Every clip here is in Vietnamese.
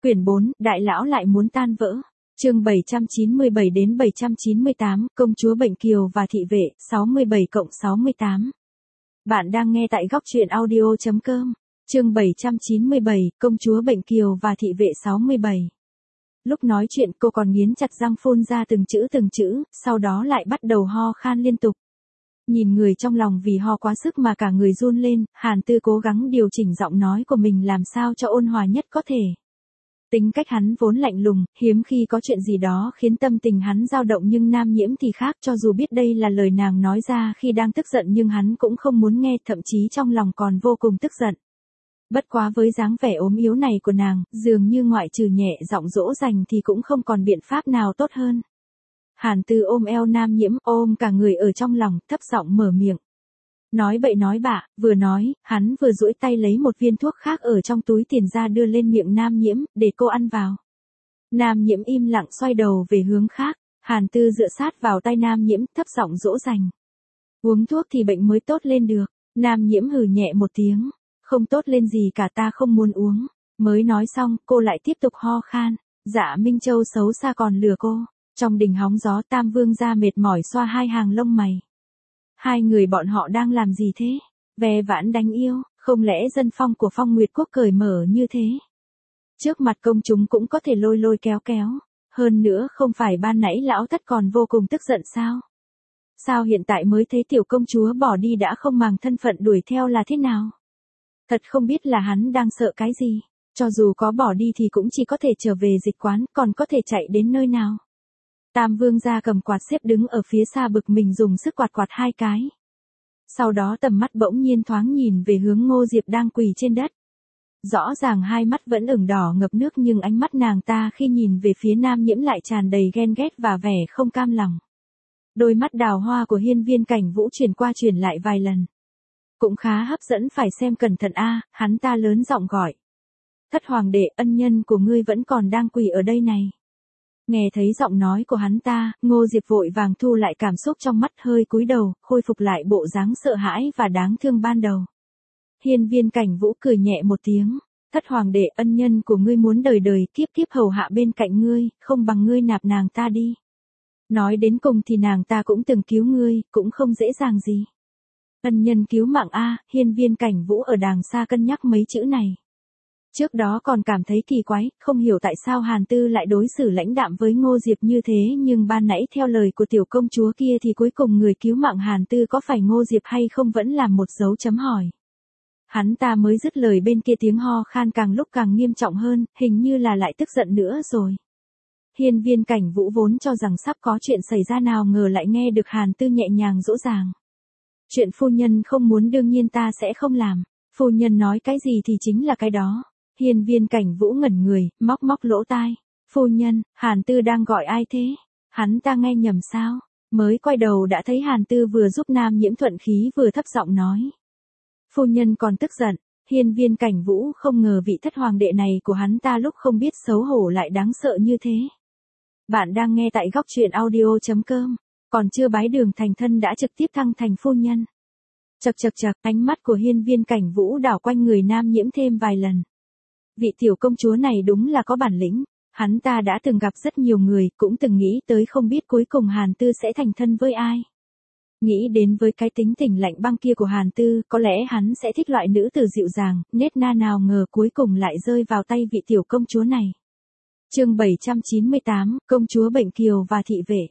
Quyển 4, Đại lão lại muốn tan vỡ. Chương 797 đến 798, Công chúa Bệnh Kiều và thị vệ, 67+68. Bạn đang nghe tại góc truyện audio.com. Chương 797, Công chúa Bệnh Kiều và thị vệ 67. Lúc nói chuyện cô còn nghiến chặt răng phun ra từng chữ, sau đó lại bắt đầu ho khan liên tục. Nhìn người trong lòng vì ho quá sức mà cả người run lên, Hàn Tư cố gắng điều chỉnh giọng nói của mình làm sao cho ôn hòa nhất có thể. Tính cách hắn vốn lạnh lùng, hiếm khi có chuyện gì đó khiến tâm tình hắn dao động, nhưng Nam Nhiễm thì khác, cho dù biết đây là lời nàng nói ra khi đang tức giận nhưng hắn cũng không muốn nghe, thậm chí trong lòng còn vô cùng tức giận. Bất quá với dáng vẻ ốm yếu này của nàng, dường như ngoại trừ nhẹ giọng dỗ dành thì cũng không còn biện pháp nào tốt hơn. Hàn Tư ôm eo Nam Nhiễm, ôm cả người ở trong lòng, thấp giọng mở miệng. Nói bậy nói bạ, vừa nói, hắn vừa duỗi tay lấy một viên thuốc khác ở trong túi tiền ra đưa lên miệng Nam Nhiễm, để cô ăn vào. Nam Nhiễm im lặng xoay đầu về hướng khác, Hàn Tư dựa sát vào tay Nam Nhiễm, thấp giọng dỗ dành. Uống thuốc thì bệnh mới tốt lên được. Nam Nhiễm hừ nhẹ một tiếng, không tốt lên gì cả, ta không muốn uống. Mới nói xong, cô lại tiếp tục ho khan. Dạ Minh Châu xấu xa còn lừa cô. Trong đình hóng gió, Tam Vương gia mệt mỏi xoa hai hàng lông mày. Hai người bọn họ đang làm gì thế? Ve vãn đánh yêu, không lẽ dân phong của Phong Nguyệt Quốc cởi mở như thế? Trước mặt công chúng cũng có thể lôi lôi kéo kéo. Hơn nữa không phải ban nãy lão thất còn vô cùng tức giận sao? Sao hiện tại mới thấy tiểu công chúa bỏ đi đã không màng thân phận đuổi theo là thế nào? Thật không biết là hắn đang sợ cái gì. Cho dù có bỏ đi thì cũng chỉ có thể trở về dịch quán, còn có thể chạy đến nơi nào? Tam Vương gia cầm quạt xếp đứng ở phía xa bực mình dùng sức quạt quạt hai cái. Sau đó tầm mắt bỗng nhiên thoáng nhìn về hướng Ngô Diệp đang quỳ trên đất. Rõ ràng hai mắt vẫn ửng đỏ ngập nước nhưng ánh mắt nàng ta khi nhìn về phía Nam Nhiễm lại tràn đầy ghen ghét và vẻ không cam lòng. Đôi mắt đào hoa của Hiên Viên Cảnh Vũ chuyển qua chuyển lại vài lần. Cũng khá hấp dẫn, phải xem cẩn thận a, hắn ta lớn giọng gọi. Thất hoàng đệ, ân nhân của ngươi vẫn còn đang quỳ ở đây này. Nghe thấy giọng nói của hắn ta, Ngô Diệp vội vàng thu lại cảm xúc trong mắt, hơi cúi đầu, khôi phục lại bộ dáng sợ hãi và đáng thương ban đầu. Hiên Viên Cảnh Vũ cười nhẹ một tiếng, thất hoàng đệ, ân nhân của ngươi muốn đời đời kiếp kiếp hầu hạ bên cạnh ngươi, không bằng ngươi nạp nàng ta đi. Nói đến cùng thì nàng ta cũng từng cứu ngươi, cũng không dễ dàng gì. Ân nhân cứu mạng a, Hiên Viên Cảnh Vũ ở đàng xa cân nhắc mấy chữ này. Trước đó còn cảm thấy kỳ quái, không hiểu tại sao Hàn Tư lại đối xử lãnh đạm với Ngô Diệp như thế, nhưng ban nãy theo lời của tiểu công chúa kia thì cuối cùng người cứu mạng Hàn Tư có phải Ngô Diệp hay không vẫn là một dấu chấm hỏi. Hắn ta mới dứt lời bên kia tiếng ho khan càng lúc càng nghiêm trọng hơn, hình như là lại tức giận nữa rồi. Hiên Viên Cảnh Vũ vốn cho rằng sắp có chuyện xảy ra, nào ngờ lại nghe được Hàn Tư nhẹ nhàng dỗ dàng. Chuyện phu nhân không muốn đương nhiên ta sẽ không làm, phu nhân nói cái gì thì chính là cái đó. Hiên Viên Cảnh Vũ ngẩn người, móc lỗ tai. Phu nhân, Hàn Tư đang gọi ai thế? Hắn ta nghe nhầm sao? Mới quay đầu đã thấy Hàn Tư vừa giúp Nam Nhiễm thuận khí vừa thấp giọng nói. Phu nhân còn tức giận. Hiên Viên Cảnh Vũ không ngờ vị thất hoàng đệ này của hắn ta lúc không biết xấu hổ lại đáng sợ như thế. Bạn đang nghe tại góc truyện audio.com. Còn chưa bái đường thành thân đã trực tiếp thăng thành phu nhân. Chậc, ánh mắt của Hiên Viên Cảnh Vũ đảo quanh người Nam Nhiễm thêm vài lần. Vị tiểu công chúa này đúng là có bản lĩnh, hắn ta đã từng gặp rất nhiều người, cũng từng nghĩ tới không biết cuối cùng Hàn Tư sẽ thành thân với ai. Nghĩ đến với cái tính tình lạnh băng kia của Hàn Tư, có lẽ hắn sẽ thích loại nữ tử dịu dàng, nết na, nào ngờ cuối cùng lại rơi vào tay vị tiểu công chúa này. Chương 798, Công chúa Bệnh Kiều và thị vệ.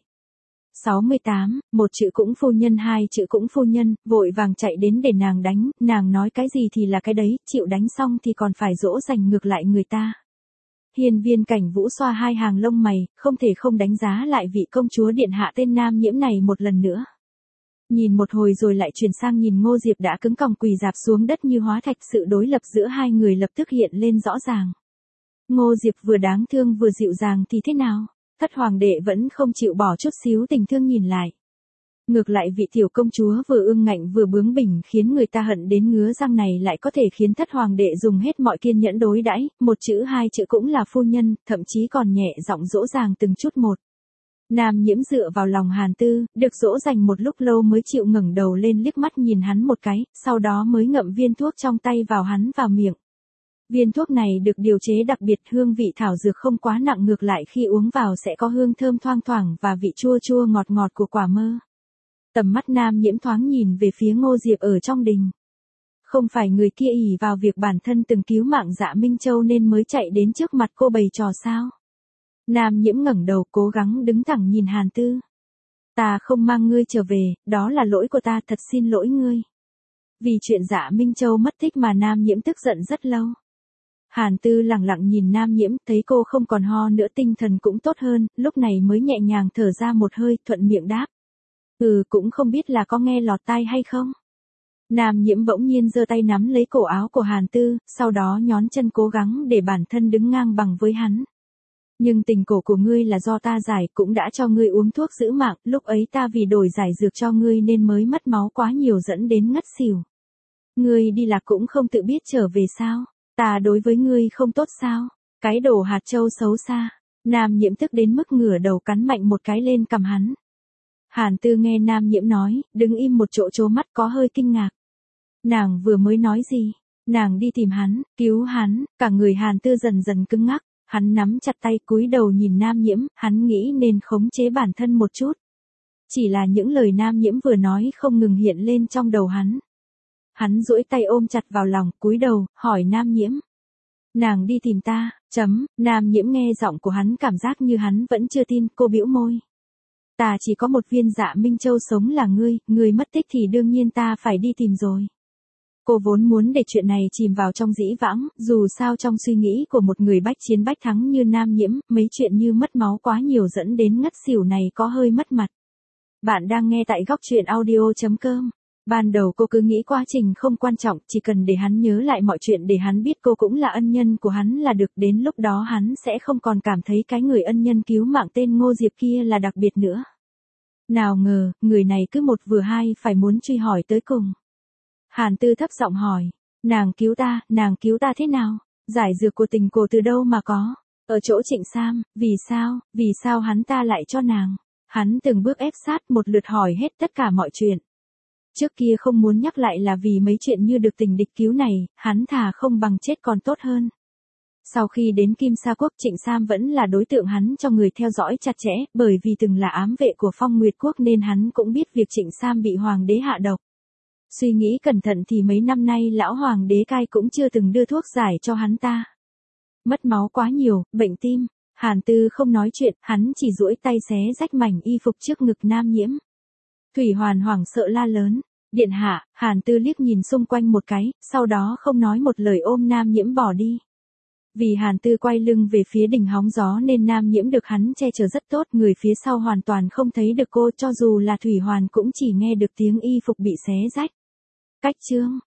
68, một chữ cũng phu nhân, hai chữ cũng phu nhân, vội vàng chạy đến để nàng đánh, nàng nói cái gì thì là cái đấy, chịu đánh xong thì còn phải dỗ dành ngược lại người ta. Hiên Viên Cảnh Vũ xoa hai hàng lông mày, không thể không đánh giá lại vị công chúa điện hạ tên Nam Nhiễm này một lần nữa. Nhìn một hồi rồi lại chuyển sang nhìn Ngô Diệp đã cứng còng quỳ rạp xuống đất như hóa thạch, sự đối lập giữa hai người lập tức hiện lên rõ ràng. Ngô Diệp vừa đáng thương vừa dịu dàng thì thế nào? Thất hoàng đệ vẫn không chịu bỏ chút xíu tình thương nhìn lại. Ngược lại vị tiểu công chúa vừa ương ngạnh vừa bướng bỉnh khiến người ta hận đến ngứa răng này lại có thể khiến thất hoàng đệ dùng hết mọi kiên nhẫn đối đãi, một chữ hai chữ cũng là phu nhân, thậm chí còn nhẹ giọng dỗ dàng từng chút một. Nam Nhiễm dựa vào lòng Hàn Tư, được dỗ dành một lúc lâu mới chịu ngẩng đầu lên liếc mắt nhìn hắn một cái, sau đó mới ngậm viên thuốc trong tay vào hắn vào miệng. Viên thuốc này được điều chế đặc biệt, hương vị thảo dược không quá nặng, ngược lại khi uống vào sẽ có hương thơm thoang thoảng và vị chua chua ngọt ngọt của quả mơ. Tầm mắt Nam Nhiễm thoáng nhìn về phía Ngô Diệp ở trong đình. Không phải người kia ỷ vào việc bản thân từng cứu mạng Dạ Minh Châu nên mới chạy đến trước mặt cô bày trò sao? Nam Nhiễm ngẩng đầu cố gắng đứng thẳng nhìn Hàn Tư. Ta không mang ngươi trở về, đó là lỗi của ta, thật xin lỗi ngươi. Vì chuyện Dạ Minh Châu mất tích mà Nam Nhiễm tức giận rất lâu. Hàn Tư lặng lặng nhìn Nam Nhiễm, thấy cô không còn ho nữa, tinh thần cũng tốt hơn, lúc này mới nhẹ nhàng thở ra một hơi, thuận miệng đáp. Cũng không biết là có nghe lọt tai hay không. Nam Nhiễm bỗng nhiên giơ tay nắm lấy cổ áo của Hàn Tư, sau đó nhón chân cố gắng để bản thân đứng ngang bằng với hắn. Nhưng tình cổ của ngươi là do ta giải, cũng đã cho ngươi uống thuốc giữ mạng, lúc ấy ta vì đổi giải dược cho ngươi nên mới mất máu quá nhiều dẫn đến ngất xỉu. Ngươi đi lạc cũng không tự biết trở về sao? Ta đối với ngươi không tốt sao? Cái đồ hạt châu xấu xa. Nam Nhiễm tức đến mức ngửa đầu cắn mạnh một cái lên cằm hắn. Hàn Tư nghe Nam Nhiễm nói, đứng im một chỗ trố mắt có hơi kinh ngạc. Nàng vừa mới nói gì? Nàng đi tìm hắn, cứu hắn, cả người Hàn Tư dần dần cứng ngắc, hắn nắm chặt tay cúi đầu nhìn Nam Nhiễm, hắn nghĩ nên khống chế bản thân một chút. Chỉ là những lời Nam Nhiễm vừa nói không ngừng hiện lên trong đầu hắn. Hắn duỗi tay ôm chặt vào lòng, cúi đầu, hỏi Nam Nhiễm. Nàng đi tìm ta, Nam Nhiễm nghe giọng của hắn cảm giác như hắn vẫn chưa tin, cô bĩu môi. Ta chỉ có một viên Dạ Minh Châu sống là ngươi mất tích thì đương nhiên ta phải đi tìm rồi. Cô vốn muốn để chuyện này chìm vào trong dĩ vãng, dù sao trong suy nghĩ của một người bách chiến bách thắng như Nam Nhiễm, mấy chuyện như mất máu quá nhiều dẫn đến ngất xỉu này có hơi mất mặt. Bạn đang nghe tại góc truyện audio.com. Ban đầu cô cứ nghĩ quá trình không quan trọng, chỉ cần để hắn nhớ lại mọi chuyện để hắn biết cô cũng là ân nhân của hắn là được, đến lúc đó hắn sẽ không còn cảm thấy cái người ân nhân cứu mạng tên Ngô Diệp kia là đặc biệt nữa. Nào ngờ, người này cứ một vừa hai phải muốn truy hỏi tới cùng. Hàn Tư thấp giọng hỏi, nàng cứu ta thế nào? Giải dược của tình cô từ đâu mà có? Ở chỗ Trịnh Sam, vì sao hắn ta lại cho nàng? Hắn từng bước ép sát một lượt hỏi hết tất cả mọi chuyện. Trước kia không muốn nhắc lại là vì mấy chuyện như được tình địch cứu này, hắn thà không bằng chết còn tốt hơn. Sau khi đến Kim Sa Quốc, Trịnh Sam vẫn là đối tượng hắn cho người theo dõi chặt chẽ, bởi vì từng là ám vệ của Phong Nguyệt Quốc nên hắn cũng biết việc Trịnh Sam bị hoàng đế hạ độc. Suy nghĩ cẩn thận thì mấy năm nay lão hoàng đế cai cũng chưa từng đưa thuốc giải cho hắn ta. Mất máu quá nhiều, bệnh tim. Hàn Tư không nói chuyện, hắn chỉ duỗi tay xé rách mảnh y phục trước ngực Nam Nhiễm. Thủy Hoàn hoảng sợ la lớn. Điện hạ. Hàn Tư liếc nhìn xung quanh một cái, sau đó không nói một lời ôm Nam Nhiễm bỏ đi. Vì Hàn Tư quay lưng về phía đỉnh hóng gió nên Nam Nhiễm được hắn che chở rất tốt, người phía sau hoàn toàn không thấy được cô, cho dù là Thủy Hoàn cũng chỉ nghe được tiếng y phục bị xé rách. Cách chương